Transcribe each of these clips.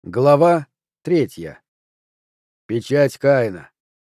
Глава 3. Печать Каина.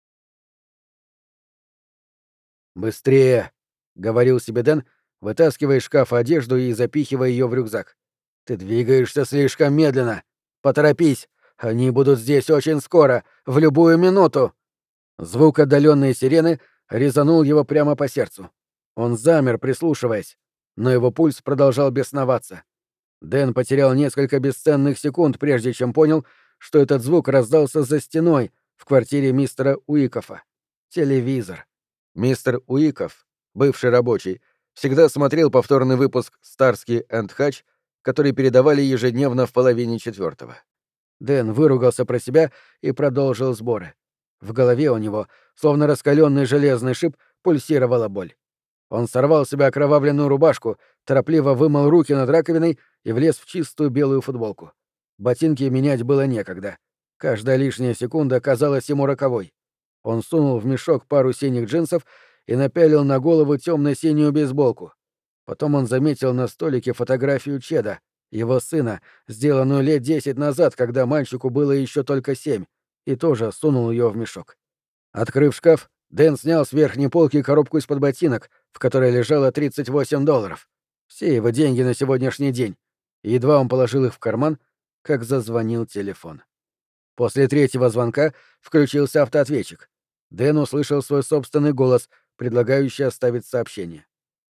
«Быстрее!» — говорил себе Дэн, вытаскивая из шкафа одежду и запихивая ее в рюкзак. «Ты двигаешься слишком медленно. Поторопись! Они будут здесь очень скоро, в любую минуту!» Звук отдаленной сирены резанул его прямо по сердцу. Он замер, прислушиваясь, но его пульс продолжал бесноваться. Дэн потерял несколько бесценных секунд, прежде чем понял, что этот звук раздался за стеной в квартире мистера Уикофа. Телевизор. Мистер Уикоф, бывший рабочий, всегда смотрел повторный выпуск «Старский энд Хач», который передавали ежедневно в половине четвертого. Дэн выругался про себя и продолжил сборы. В голове у него, словно раскаленный железный шип, пульсировала боль. Он сорвал с себя окровавленную рубашку, торопливо вымыл руки над раковиной и влез в чистую белую футболку. Ботинки менять было некогда. Каждая лишняя секунда казалась ему роковой. Он сунул в мешок пару синих джинсов и напялил на голову темно-синюю бейсболку. Потом он заметил на столике фотографию Чеда, его сына, сделанную лет 10 назад, когда мальчику было еще только 7, и тоже сунул ее в мешок. Открыв шкаф, Дэн снял с верхней полки коробку из-под ботинок, в которой лежало $38. Все его деньги на сегодняшний день. И едва он положил их в карман, как зазвонил телефон. После третьего звонка включился автоответчик. Дэн услышал свой собственный голос, предлагающий оставить сообщение.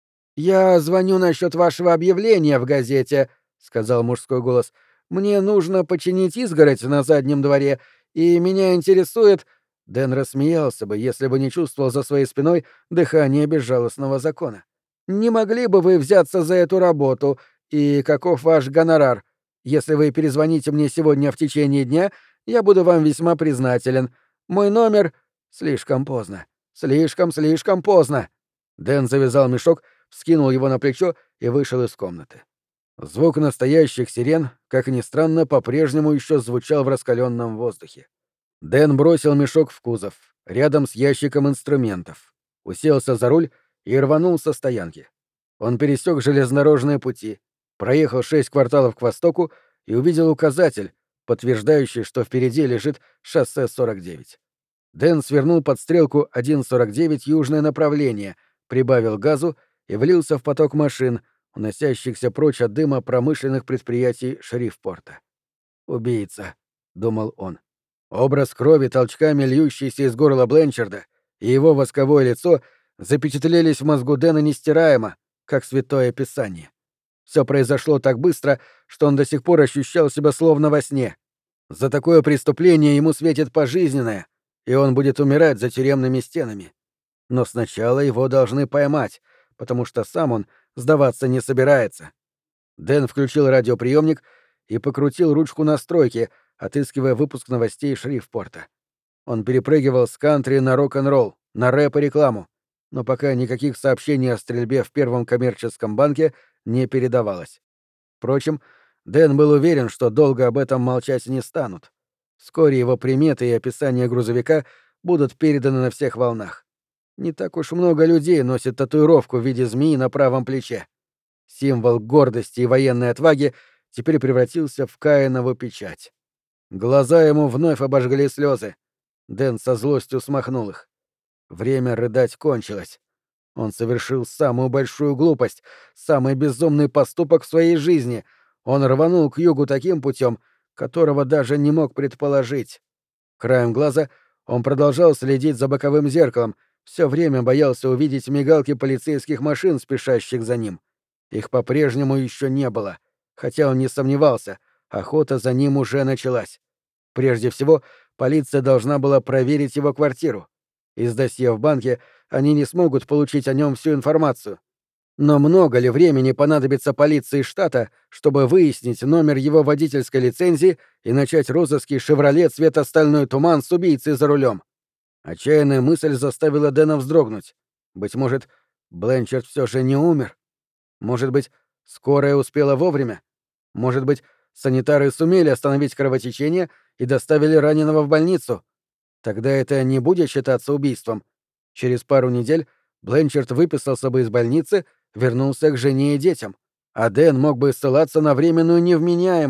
«Я звоню насчет вашего объявления в газете», — сказал мужской голос. «Мне нужно починить изгородь на заднем дворе, и меня интересует...» Дэн рассмеялся бы, если бы не чувствовал за своей спиной дыхание безжалостного закона. «Не могли бы вы взяться за эту работу? И каков ваш гонорар? Если вы перезвоните мне сегодня в течение дня, я буду вам весьма признателен. Мой номер...» «Слишком поздно. Слишком поздно». Дэн завязал мешок, вскинул его на плечо и вышел из комнаты. Звук настоящих сирен, как ни странно, по-прежнему еще звучал в раскаленном воздухе. Дэн бросил мешок в кузов, рядом с ящиком инструментов, уселся за руль и рванул со стоянки. Он пересек железнодорожные пути, проехал 6 кварталов к востоку и увидел указатель, подтверждающий, что впереди лежит шоссе 49. Дэн свернул под стрелку 1.49 южное направление, прибавил газу и влился в поток машин, уносящихся прочь от дыма промышленных предприятий Шрифпорта. «Убийца», — думал он. Образ крови, толчками льющийся из горла Бленчарда, и его восковое лицо запечатлелись в мозгу Дэна нестираемо, как святое писание. Все произошло так быстро, что он до сих пор ощущал себя словно во сне. За такое преступление ему светит пожизненное, и он будет умирать за тюремными стенами. Но сначала его должны поймать, потому что сам он сдаваться не собирается. Дэн включил радиоприемник и покрутил ручку настройки, отыскивая выпуск новостей Шрифпорта. Он перепрыгивал с кантри на рок-н-ролл, на рэп и рекламу, но пока никаких сообщений о стрельбе в Первом коммерческом банке не передавалось. Впрочем, Дэн был уверен, что долго об этом молчать не станут. Вскоре его приметы и описание грузовика будут переданы на всех волнах. Не так уж много людей носит татуировку в виде змеи на правом плече. Символ гордости и военной отваги теперь превратился в Каинову печать. Глаза ему вновь обожгли слезы. Дэн со злостью смахнул их. Время рыдать кончилось. Он совершил самую большую глупость, самый безумный поступок в своей жизни. Он рванул к югу таким путем, которого даже не мог предположить. Краем глаза он продолжал следить за боковым зеркалом, все время боялся увидеть мигалки полицейских машин, спешащих за ним. Их по-прежнему еще не было, хотя он не сомневался, охота за ним уже началась. Прежде всего, полиция должна была проверить его квартиру. Из досье в банке они не смогут получить о нем всю информацию. Но много ли времени понадобится полиции штата, чтобы выяснить номер его водительской лицензии и начать розыски «Шевроле» цвета «Стальной туман» с убийцей за рулем? Отчаянная мысль заставила Дэна вздрогнуть. Быть может, Бленчард все же не умер? Может быть, скорая успела вовремя? Может быть, санитары сумели остановить кровотечение и доставили раненого в больницу? Тогда это не будет считаться убийством. Через пару недель Бленчард выписался бы из больницы, вернулся к жене и детям, а Дэн мог бы ссылаться на временную невменяемость,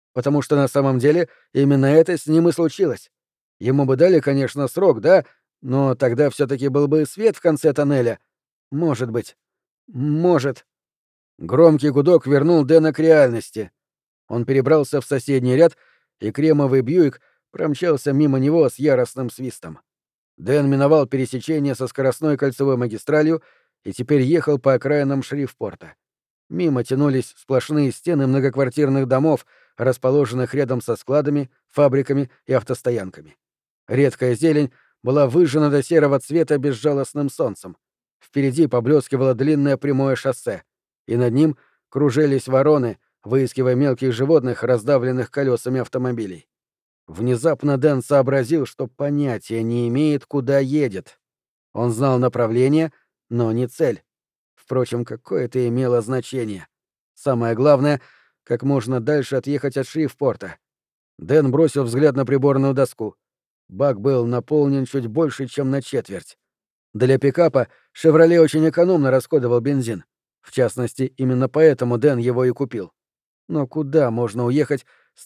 потому что на самом деле именно это с ним и случилось. Ему бы дали, конечно, срок, да, но тогда все таки был бы свет в конце тоннеля. Может быть. Может. Громкий гудок вернул Дэна к реальности. Он перебрался в соседний ряд, и кремовый Бьюик промчался мимо него с яростным свистом. Дэн миновал пересечение со скоростной кольцевой магистралью и теперь ехал по окраинам Шрифпорта. Мимо тянулись сплошные стены многоквартирных домов, расположенных рядом со складами, фабриками и автостоянками. Редкая зелень была выжжена до серого цвета безжалостным солнцем. Впереди поблескивало длинное прямое шоссе, и над ним кружились вороны, выискивая мелких животных, раздавленных колесами автомобилей. Внезапно Дэн сообразил, что понятия не имеет, куда едет. Он знал направление, но не цель. Впрочем, какое это имело значение? Самое главное, как можно дальше отъехать от Шрифпорта. Дэн бросил взгляд на приборную доску. Бак был наполнен чуть больше, чем на четверть. Для пикапа «Шевроле» очень экономно расходовал бензин. В частности, именно поэтому Дэн его и купил. Но куда можно уехать с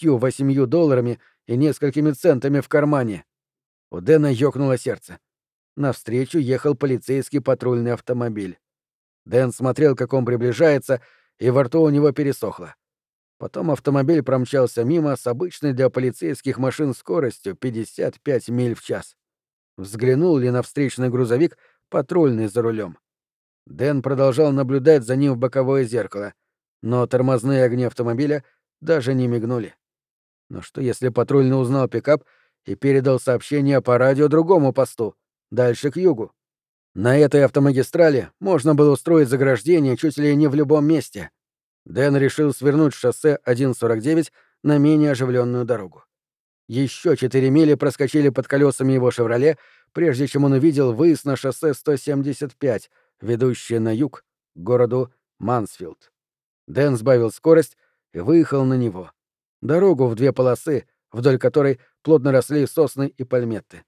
$38 и несколькими центами в кармане? У Дэна ёкнуло сердце. Навстречу ехал полицейский патрульный автомобиль. Дэн смотрел, как он приближается, и во рту у него пересохло. Потом автомобиль промчался мимо с обычной для полицейских машин скоростью 55 миль в час. Взглянул ли на встречный грузовик патрульный за рулем? Дэн продолжал наблюдать за ним в боковое зеркало, но тормозные огни автомобиля даже не мигнули. Но что если патрульный узнал пикап и передал сообщение по радио другому посту, дальше к югу? На этой автомагистрали можно было устроить заграждение чуть ли не в любом месте. Дэн решил свернуть с шоссе 149 на менее оживленную дорогу. Еще 4 мили проскочили под колесами его «Шевроле», прежде чем он увидел выезд на шоссе 175, ведущее на юг, к городу Мансфилд. Дэн сбавил скорость и выехал на него. Дорогу в 2 полосы, вдоль которой плотно росли сосны и пальметты.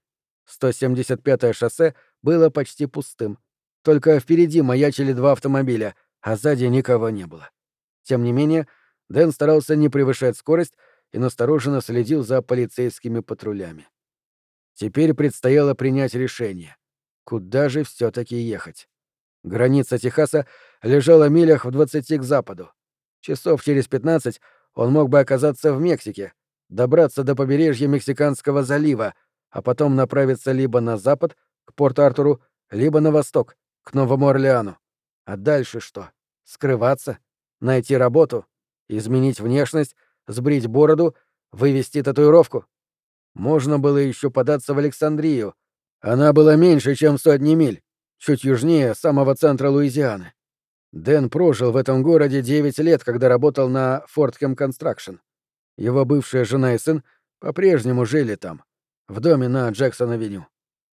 175-е шоссе было почти пустым. Только впереди маячили 2 автомобиля, а сзади никого не было. Тем не менее, Дэн старался не превышать скорость и настороженно следил за полицейскими патрулями. Теперь предстояло принять решение. Куда же все-таки ехать? Граница Техаса лежала милях в 20 к западу. Часов через 15 он мог бы оказаться в Мексике, добраться до побережья Мексиканского залива, а потом направиться либо на запад, к Порт-Артуру, либо на восток, к Новому Орлеану. А дальше что? Скрываться? Найти работу? Изменить внешность? Сбрить бороду? Вывести татуировку? Можно было еще податься в Александрию. Она была меньше, чем сотни миль, чуть южнее самого центра Луизианы. Дэн прожил в этом городе 9 лет, когда работал на Форткем Констракшн. Его бывшая жена и сын по-прежнему жили там, в доме на Джексон-авеню.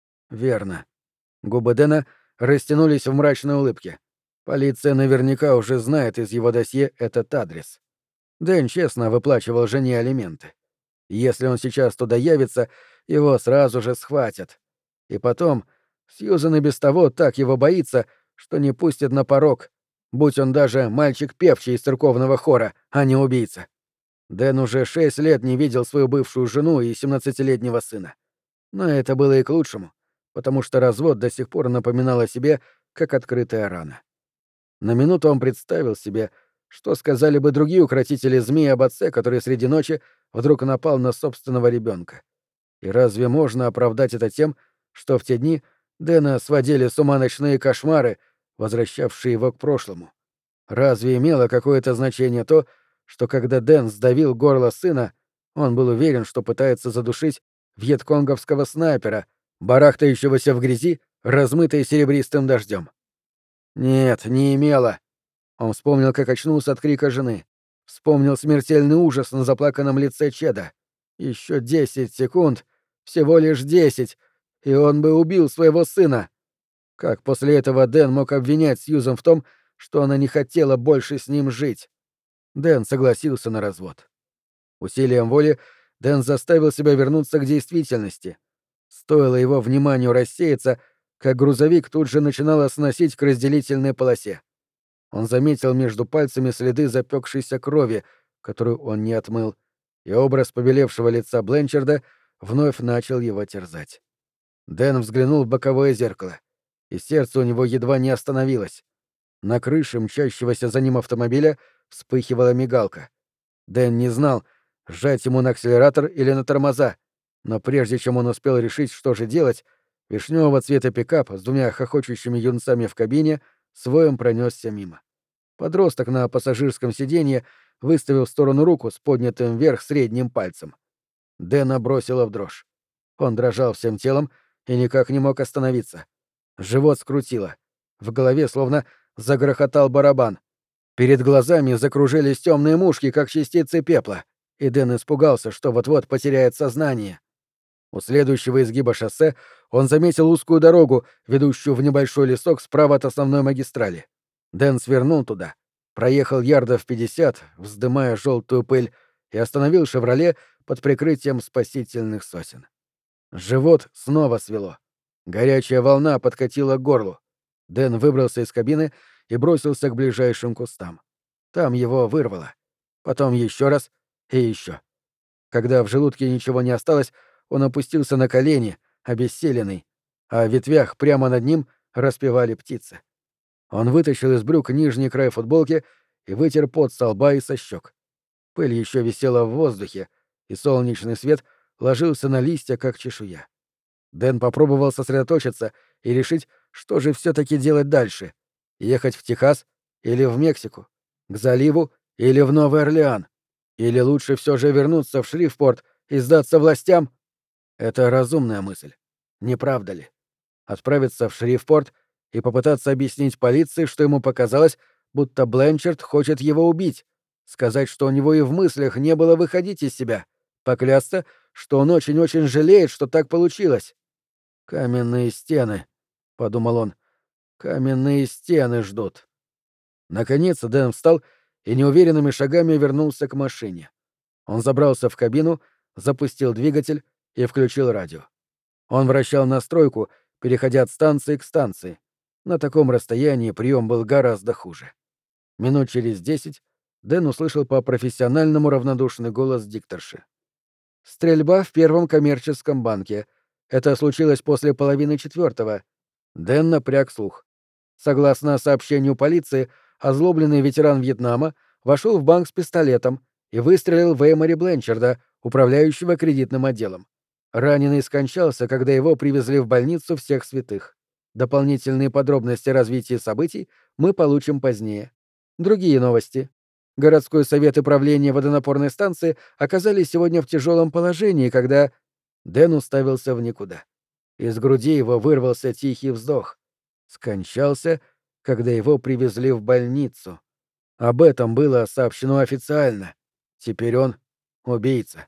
Верно. Губы Дэна растянулись в мрачной улыбке. Полиция наверняка уже знает из его досье этот адрес. Дэн честно выплачивал жене алименты. Если он сейчас туда явится, его сразу же схватят. И потом, Сьюзен и без того так его боится, что не пустит на порог, будь он даже мальчик певчий из церковного хора, а не убийца. Дэн уже 6 лет не видел свою бывшую жену и 17-летнего сына. Но это было и к лучшему, потому что развод до сих пор напоминал о себе, как открытая рана. На минуту он представил себе, что сказали бы другие укротители змей об отце, который среди ночи вдруг напал на собственного ребенка. И разве можно оправдать это тем, что в те дни Дэна сводили с ума ночные кошмары, возвращавшие его к прошлому? Разве имело какое-то значение то, что когда Дэн сдавил горло сына, он был уверен, что пытается задушить вьетконговского снайпера, барахтающегося в грязи, размытой серебристым дождем? Нет, не имело. Он вспомнил, как очнулся от крика жены. Вспомнил смертельный ужас на заплаканном лице Чеда. Еще 10 секунд, всего лишь 10, и он бы убил своего сына. Как после этого Дэн мог обвинять Сьюзен в том, что она не хотела больше с ним жить? Дэн согласился на развод. Усилием воли Дэн заставил себя вернуться к действительности. Стоило его вниманию рассеяться, как грузовик тут же начинало сносить к разделительной полосе. Он заметил между пальцами следы запекшейся крови, которую он не отмыл, и образ побелевшего лица Бленчарда вновь начал его терзать. Дэн взглянул в боковое зеркало, и сердце у него едва не остановилось. На крыше мчащегося за ним автомобиля вспыхивала мигалка. Дэн не знал, сжать ему на акселератор или на тормоза, но прежде чем он успел решить, что же делать, вишневого цвета пикап с двумя хохочущими юнцами в кабине своем пронесся мимо. Подросток на пассажирском сиденье выставил в сторону руку с поднятым вверх средним пальцем. Дэна бросила в дрожь. Он дрожал всем телом и никак не мог остановиться. Живот скрутило. В голове словно загрохотал барабан. Перед глазами закружились темные мушки, как частицы пепла, и Дэн испугался, что вот-вот потеряет сознание. У следующего изгиба шоссе он заметил узкую дорогу, ведущую в небольшой лесок справа от основной магистрали. Дэн свернул туда, проехал ярдов 50, вздымая желтую пыль, и остановил «Шевроле» под прикрытием спасительных сосен. Живот снова свело. Горячая волна подкатила к горлу. Дэн выбрался из кабины и бросился к ближайшим кустам. Там его вырвало. Потом еще раз и еще. Когда в желудке ничего не осталось, он опустился на колени, обессиленный, а в ветвях прямо над ним распевали птицы. Он вытащил из брюк нижний край футболки и вытер пот со лба и со щек. Пыль еще висела в воздухе, и солнечный свет ложился на листья, как чешуя. Дэн попробовал сосредоточиться и решить, что же все-таки делать дальше — ехать в Техас или в Мексику, к заливу или в Новый Орлеан, или лучше все же вернуться в Шрифпорт и сдаться властям. Это разумная мысль, не правда ли? Отправиться в Шрифпорт и попытаться объяснить полиции, что ему показалось, будто Бленчард хочет его убить, сказать, что у него и в мыслях не было выходить из себя, поклясться, что он очень-очень жалеет, что так получилось. «Каменные стены», — подумал он, — «каменные стены ждут». Наконец Дэн встал и неуверенными шагами вернулся к машине. Он забрался в кабину, запустил двигатель и включил радио. Он вращал настройку, переходя от станции к станции. На таком расстоянии прием был гораздо хуже. Минут через 10 Дэн услышал по профессиональному равнодушный голос дикторши. «Стрельба в первом коммерческом банке. Это случилось после 3:30. Дэн напряг слух. Согласно сообщению полиции, озлобленный ветеран Вьетнама вошел в банк с пистолетом и выстрелил в Эймори Бленчарда, управляющего кредитным отделом. Раненый скончался, когда его привезли в больницу Всех Святых. Дополнительные подробности развития событий мы получим позднее. Другие новости. Городской совет и правление водонапорной станции оказались сегодня в тяжелом положении, когда... Дэн уставился в никуда. Из груди его вырвался тихий вздох. Скончался, когда его привезли в больницу. Об этом было сообщено официально. Теперь он убийца.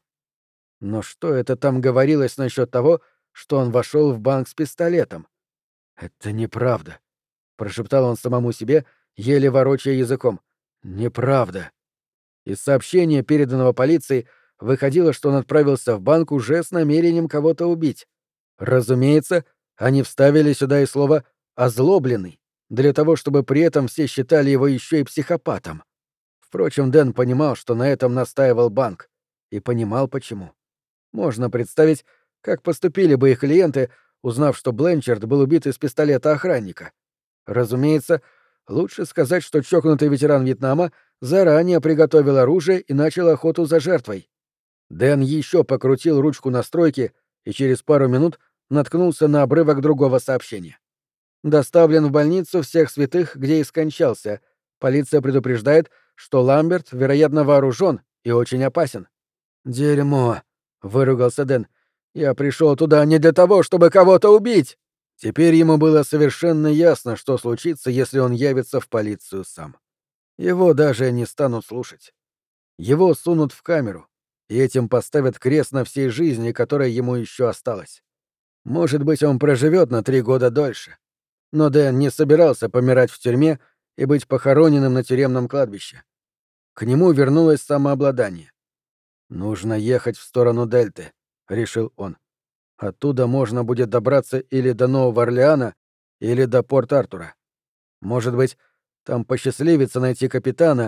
Но что это там говорилось насчет того, что он вошел в банк с пистолетом? «Это неправда», — прошептал он самому себе, еле ворочая языком. «Неправда». Из сообщения, переданного полиции, выходило, что он отправился в банк уже с намерением кого-то убить. Разумеется, они вставили сюда и слово «озлобленный», для того, чтобы при этом все считали его еще и психопатом. Впрочем, Дэн понимал, что на этом настаивал банк, и понимал, почему. Можно представить, как поступили бы их клиенты, узнав, что Бленчард был убит из пистолета охранника. Разумеется, лучше сказать, что чокнутый ветеран Вьетнама заранее приготовил оружие и начал охоту за жертвой. Дэн еще покрутил ручку настройки и через пару минут наткнулся на обрывок другого сообщения. Доставлен в больницу Всех Святых, где и скончался. Полиция предупреждает, что Ламберт, вероятно, вооружен и очень опасен. «Дерьмо!» — выругался Дэн. «Я пришел туда не для того, чтобы кого-то убить!» Теперь ему было совершенно ясно, что случится, если он явится в полицию сам. Его даже не станут слушать. Его сунут в камеру, и этим поставят крест на всей жизни, которая ему еще осталась. Может быть, он проживет на 3 года дольше. Но Дэн не собирался помирать в тюрьме и быть похороненным на тюремном кладбище. К нему вернулось самообладание. «Нужно ехать в сторону Дельты», — решил он. «Оттуда можно будет добраться или до Нового Орлеана, или до Порт-Артура. Может быть, там посчастливится найти капитана,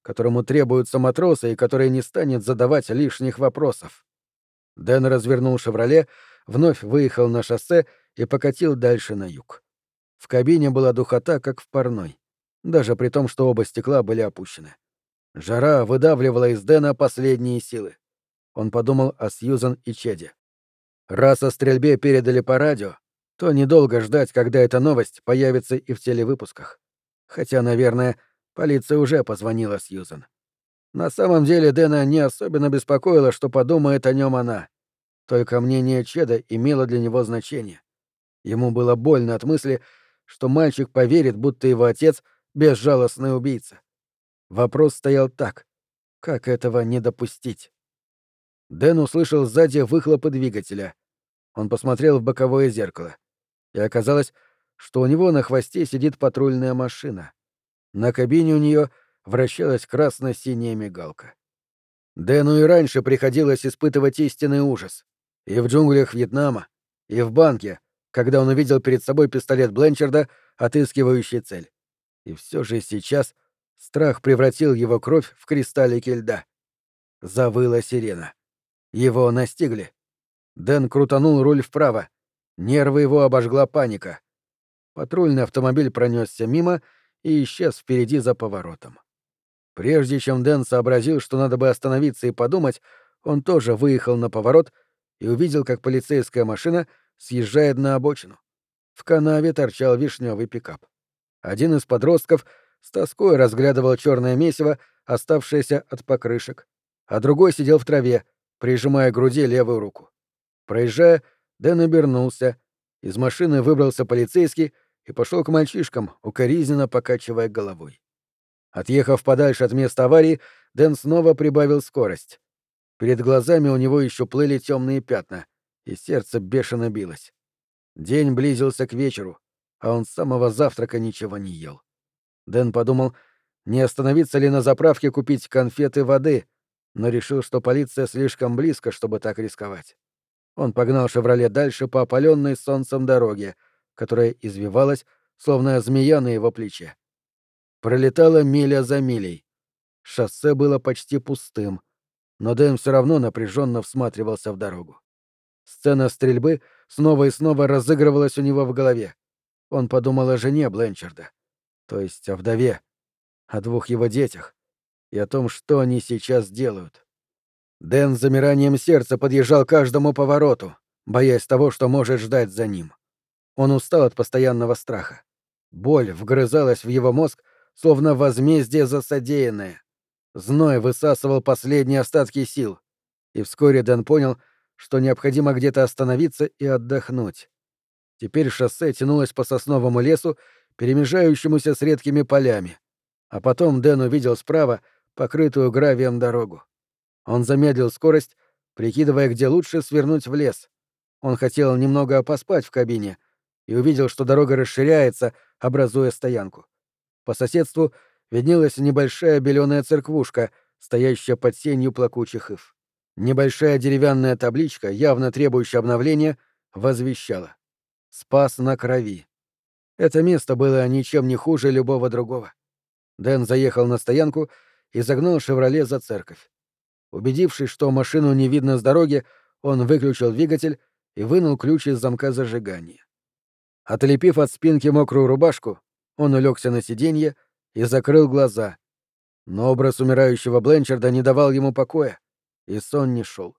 которому требуются матросы и который не станет задавать лишних вопросов. Дэн развернул «Шевроле», вновь выехал на шоссе и покатил дальше на юг. В кабине была духота, как в парной, даже при том, что оба стекла были опущены. Жара выдавливала из Дэна последние силы. Он подумал о Сьюзан и Чеде. Раз о стрельбе передали по радио, то недолго ждать, когда эта новость появится и в телевыпусках. Хотя, наверное, полиция уже позвонила Сьюзан. На самом деле Дэна не особенно беспокоило, что подумает о нем она. Только мнение Чеда имело для него значение. Ему было больно от мысли, что мальчик поверит, будто его отец — безжалостный убийца. Вопрос стоял так: как этого не допустить? Дэн услышал сзади выхлопы двигателя. Он посмотрел в боковое зеркало. И оказалось, что у него на хвосте сидит патрульная машина. На кабине у нее вращалась красно-синяя мигалка. Дэну и раньше приходилось испытывать истинный ужас. И в джунглях Вьетнама, и в банке, когда он увидел перед собой пистолет Бленчарда, отыскивающий цель. И все же сейчас страх превратил его кровь в кристаллики льда. Завыла сирена. Его настигли. Дэн крутанул руль вправо. Нервы его обожгла паника. Патрульный автомобиль пронесся мимо и исчез впереди за поворотом. Прежде чем Дэн сообразил, что надо бы остановиться и подумать, он тоже выехал на поворот и увидел, как полицейская машина съезжает на обочину. В канаве торчал вишневый пикап. Один из подростков с тоской разглядывал черное месиво, оставшееся от покрышек, а другой сидел в траве, прижимая к груди левую руку. Проезжая, Дэн обернулся. Из машины выбрался полицейский и пошел к мальчишкам, укоризненно покачивая головой. Отъехав подальше от места аварии, Дэн снова прибавил скорость. Перед глазами у него еще плыли темные пятна, и сердце бешено билось. День близился к вечеру, а он с самого завтрака ничего не ел. Дэн подумал, не остановиться ли на заправке купить конфеты воды, но решил, что полиция слишком близко, чтобы так рисковать. Он погнал «Шевроле» дальше по опаленной солнцем дороге, которая извивалась, словно змея на его плече. Пролетала миля за милей. Шоссе было почти пустым, но Дэн все равно напряженно всматривался в дорогу. Сцена стрельбы снова и снова разыгрывалась у него в голове. Он подумал о жене Бленчарда, то есть о вдове, о двух его детях и о том, что они сейчас делают. Дэн с замиранием сердца подъезжал к каждому повороту, боясь того, что может ждать за ним. Он устал от постоянного страха. Боль вгрызалась в его мозг, словно возмездие за содеянное. Зной высасывал последние остатки сил. И вскоре Дэн понял, что необходимо где-то остановиться и отдохнуть. Теперь шоссе тянулось по сосновому лесу, перемежающемуся с редкими полями. А потом Дэн увидел справа покрытую гравием дорогу. Он замедлил скорость, прикидывая, где лучше свернуть в лес. Он хотел немного поспать в кабине и увидел, что дорога расширяется, образуя стоянку. По соседству виднелась небольшая беленая церквушка, стоящая под сенью плакучих ив. Небольшая деревянная табличка, явно требующая обновления, возвещала: «Спас на крови». Это место было ничем не хуже любого другого. Дэн заехал на стоянку и загнал «Шевроле» за церковь. Убедившись, что машину не видно с дороги, он выключил двигатель и вынул ключ из замка зажигания. Отлепив от спинки мокрую рубашку, он улегся на сиденье и закрыл глаза. Но образ умирающего Бленчарда не давал ему покоя, и сон не шел.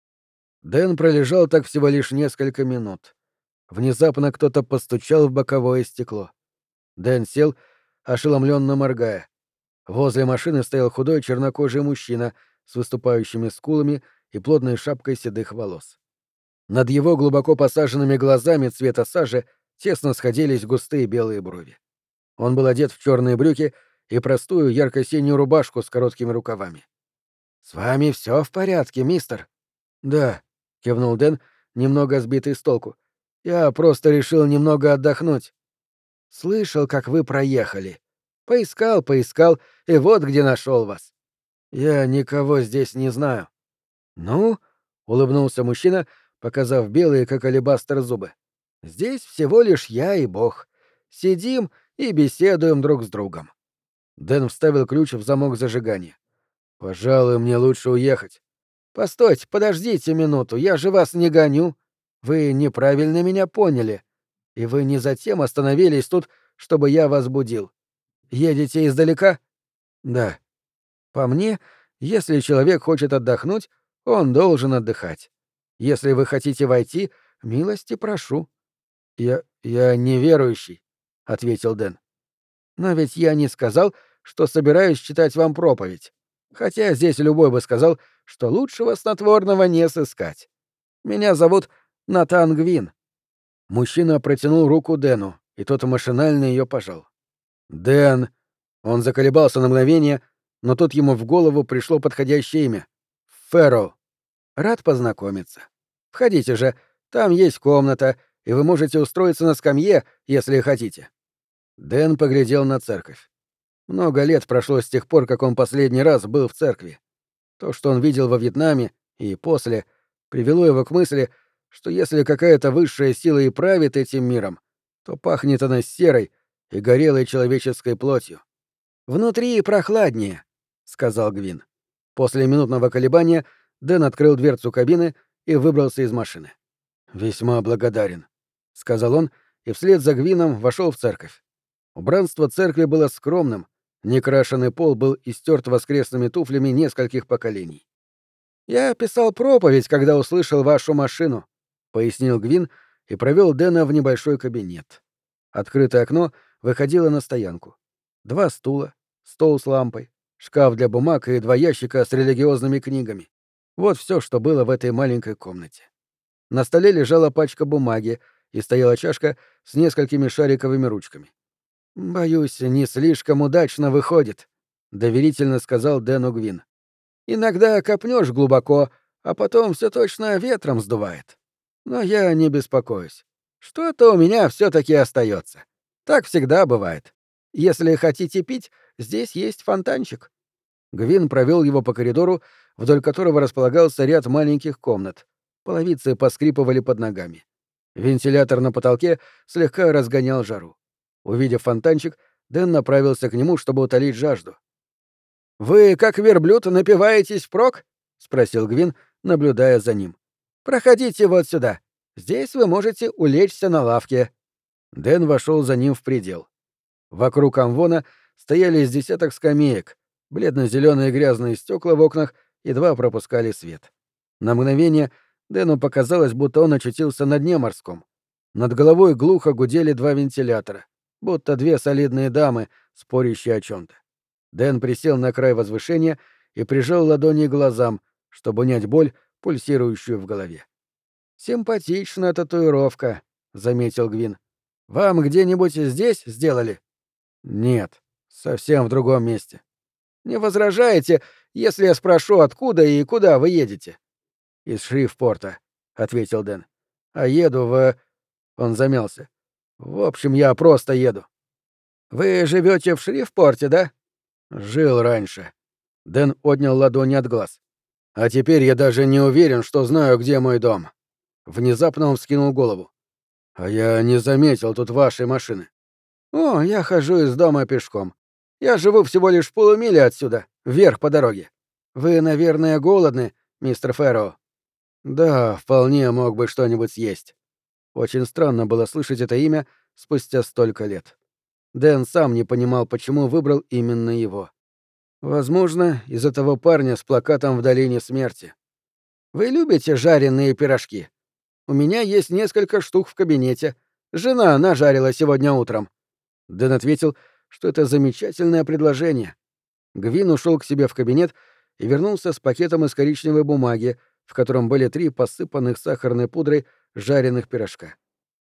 Дэн пролежал так всего лишь несколько минут. Внезапно кто-то постучал в боковое стекло. Дэн сел, ошеломленно моргая. Возле машины стоял худой чернокожий мужчина с выступающими скулами и плотной шапкой седых волос. Над его глубоко посаженными глазами цвета сажи тесно сходились густые белые брови. Он был одет в черные брюки и простую ярко-синюю рубашку с короткими рукавами. «С вами все в порядке, мистер?» «Да», — кивнул Дэн, немного сбитый с толку. «Я просто решил немного отдохнуть». «Слышал, как вы проехали. Поискал, и вот где нашел вас». «Я никого здесь не знаю». «Ну?» — улыбнулся мужчина, показав белые, как алебастр, зубы. «Здесь всего лишь я и Бог. Сидим и беседуем друг с другом». Дэн вставил ключ в замок зажигания. «Пожалуй, мне лучше уехать». «Постойте, подождите минуту, я же вас не гоню. Вы неправильно меня поняли. И вы не затем остановились тут, чтобы я вас будил. Едете издалека?» «Да». «По мне, если человек хочет отдохнуть, он должен отдыхать. Если вы хотите войти, милости прошу». «Я неверующий», — ответил Дэн. «Но ведь я не сказал, что собираюсь читать вам проповедь. Хотя здесь любой бы сказал, что лучшего снотворного не сыскать. Меня зовут Натан Гвин». Мужчина протянул руку Дэну, и тот машинально ее пожал. «Дэн...» Он заколебался на мгновение, но тут ему в голову пришло подходящее имя. «Фэрроу». «Рад познакомиться. Входите же, там есть комната, и вы можете устроиться на скамье, если хотите». Дэн поглядел на церковь. Много лет прошло с тех пор, как он последний раз был в церкви. То, что он видел во Вьетнаме и после, привело его к мысли, что если какая-то высшая сила и правит этим миром, то пахнет она серой и горелой человеческой плотью. «Внутри прохладнее», — сказал Гвин. После минутного колебания Дэн открыл дверцу кабины и выбрался из машины. «Весьма благодарен», — сказал он, и вслед за Гвином вошел в церковь. Убранство церкви было скромным, некрашенный пол был истерт воскресными туфлями нескольких поколений. «Я писал проповедь, когда услышал вашу машину», — пояснил Гвин и провел Дэна в небольшой кабинет. Открытое окно выходило на стоянку. 2 стула, стол с лампой, шкаф для бумаг и 2 ящика с религиозными книгами. Вот все, что было в этой маленькой комнате. На столе лежала пачка бумаги и стояла чашка с несколькими шариковыми ручками. «Боюсь, не слишком удачно выходит», — доверительно сказал Дэну Гвин. «Иногда копнешь глубоко, а потом все точно ветром сдувает. Но я не беспокоюсь. Что-то у меня все-таки остается. Так всегда бывает. Если хотите пить, здесь есть фонтанчик». Гвин провел его по коридору, вдоль которого располагался ряд маленьких комнат. Половицы поскрипывали под ногами. Вентилятор на потолке слегка разгонял жару. Увидев фонтанчик, Дэн направился к нему, чтобы утолить жажду. «Вы, как верблюд, напиваетесь впрок?» — спросил Гвин, наблюдая за ним. «Проходите вот сюда. Здесь вы можете улечься на лавке». Дэн вошел за ним в предел. Вокруг амвона стояли из десяток скамеек, бледно-зеленые грязные стекла в окнах едва пропускали свет. На мгновение Дэну показалось, будто он очутился на дне морском. Над головой глухо гудели 2 вентилятора, будто 2 солидные дамы, спорящие о чем-то. Дэн присел на край возвышения и прижал ладони к глазам, чтобы унять боль, пульсирующую в голове. «Симпатичная татуировка», — заметил Гвин. «Вам где-нибудь здесь сделали?» «Нет, совсем в другом месте». «Не возражаете, если я спрошу, откуда и куда вы едете?» «Из Шрифпорта», — ответил Дэн. «А еду в...» Он замялся. «В общем, я просто еду». «Вы живете в Шрифпорте, да?» «Жил раньше». Дэн отнял ладони от глаз. «А теперь я даже не уверен, что знаю, где мой дом». Внезапно он вскинул голову. «А я не заметил тут вашей машины». «О, я хожу из дома пешком. Я живу всего лишь в полумиле отсюда, вверх по дороге. Вы, наверное, голодны, мистер Фэрроу?» «Да, вполне мог бы что-нибудь съесть». Очень странно было слышать это имя спустя столько лет. Дэн сам не понимал, почему выбрал именно его. Возможно, из-за того парня с плакатом «В долине смерти». «Вы любите жареные пирожки? У меня есть несколько штук в кабинете. Жена нажарила сегодня утром». Дэн ответил, что это замечательное предложение. Гвин ушел к себе в кабинет и вернулся с пакетом из коричневой бумаги, в котором были 3 посыпанных сахарной пудрой жареных пирожка.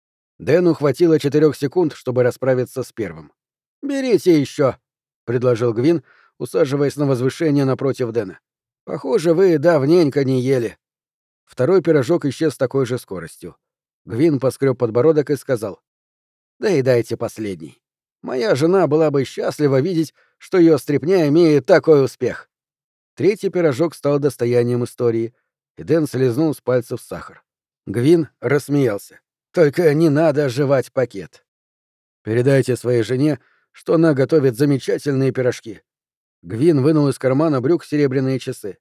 Дэну хватило 4 секунд, чтобы расправиться с первым. «Берите еще», — предложил Гвин, усаживаясь на возвышение напротив Дэна. «Похоже, вы давненько не ели». Второй пирожок исчез с такой же скоростью. Гвин поскреб подбородок и сказал: «Доедайте последний. Моя жена была бы счастлива видеть, что ее стряпня имеет такой успех». Третий пирожок стал достоянием истории, и Дэн слезнул с пальцев сахар. Гвин рассмеялся. «Только не надо жевать пакет. Передайте своей жене, что она готовит замечательные пирожки. Гвин вынул из кармана брюк серебряные часы.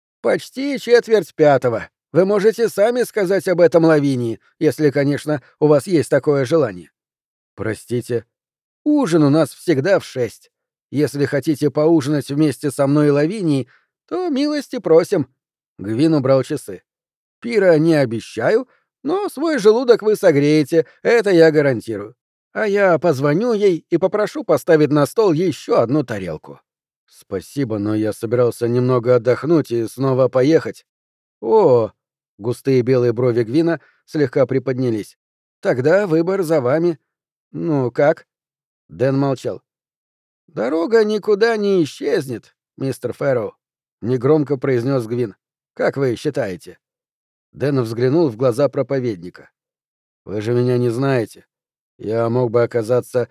«Почти 4:45. Вы можете сами сказать об этом Лавинии, если, конечно, у вас есть такое желание». «Простите. Ужин у нас всегда в 6. Если хотите поужинать вместе со мной и Лавинией, то милости просим». Гвин убрал часы. «Пира не обещаю, но свой желудок вы согреете, это я гарантирую. А я позвоню ей и попрошу поставить на стол еще одну тарелку». «Спасибо, но я собирался немного отдохнуть и снова поехать». «О!» — густые белые брови Гвина слегка приподнялись. «Тогда выбор за вами. Ну как?» Дэн молчал. «Дорога никуда не исчезнет, мистер Фэрроу», — негромко произнес Гвин. «Как вы считаете?» Дэн взглянул в глаза проповедника. «Вы же меня не знаете. Я мог бы оказаться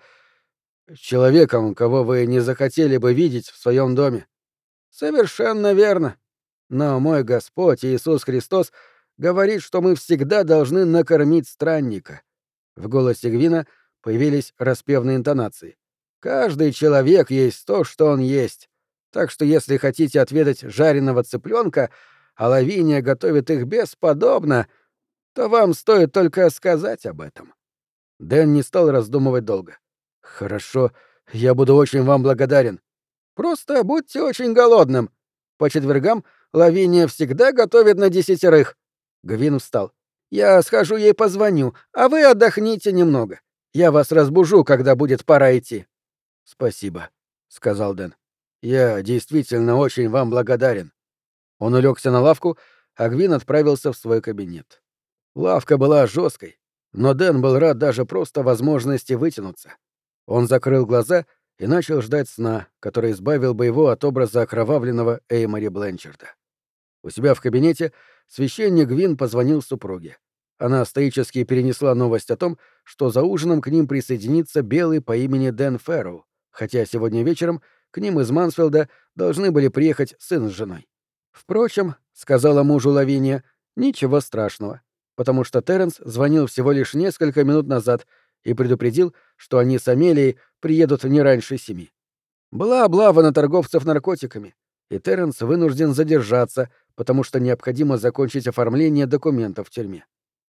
человеком, кого вы не захотели бы видеть в своем доме». «Совершенно верно. Но мой Господь Иисус Христос говорит, что мы всегда должны накормить странника». В голосе Гвина появились распевные интонации. «Каждый человек есть то, что он есть. Так что если хотите отведать жареного цыпленка, а Лавиния готовит их бесподобно, то вам стоит только сказать об этом». Дэн не стал раздумывать долго. «Хорошо, я буду очень вам благодарен. Просто будьте очень голодным. По четвергам Лавиния всегда готовит на 10. Гвин встал. «Я схожу ей позвоню, а вы отдохните немного. Я вас разбужу, когда будет пора идти». «Спасибо», — сказал Дэн. «Я действительно очень вам благодарен». Он улегся на лавку, а Гвин отправился в свой кабинет. Лавка была жесткой, но Дэн был рад даже просто возможности вытянуться. Он закрыл глаза и начал ждать сна, который избавил бы его от образа окровавленного Эймори Бленчарда. У себя в кабинете священник Гвин позвонил супруге. Она стоически перенесла новость о том, что за ужином к ним присоединится белый по имени Дэн Фэрроу, хотя сегодня вечером к ним из Мансфилда должны были приехать сын с женой. «Впрочем, — сказала мужу Лавиния, — ничего страшного, потому что Терренс звонил всего лишь несколько минут назад и предупредил, что они с Амелией приедут не раньше 7. Была облава на торговцев наркотиками, и Терренс вынужден задержаться, потому что необходимо закончить оформление документов в тюрьме.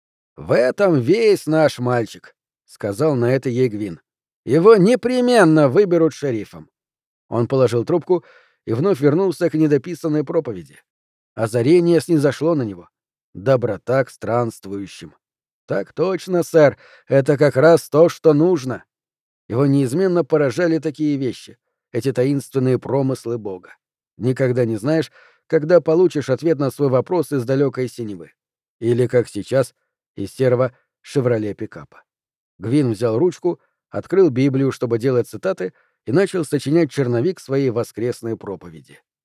«В этом весь наш мальчик», — сказал на это ей Гвин. «Его непременно выберут шерифом». Он положил трубку и вновь вернулся к недописанной проповеди. Озарение снизошло на него. Доброта к странствующим. «Так точно, сэр, это как раз то, что нужно». Его неизменно поражали такие вещи, эти таинственные промыслы Бога. Никогда не знаешь, когда получишь ответ на свой вопрос из далекой синевы. Или, как сейчас, из серого «Шевроле» пикапа. Гвин взял ручку, открыл Библию, чтобы делать цитаты, и начал сочинять черновик своей воскресной проповеди.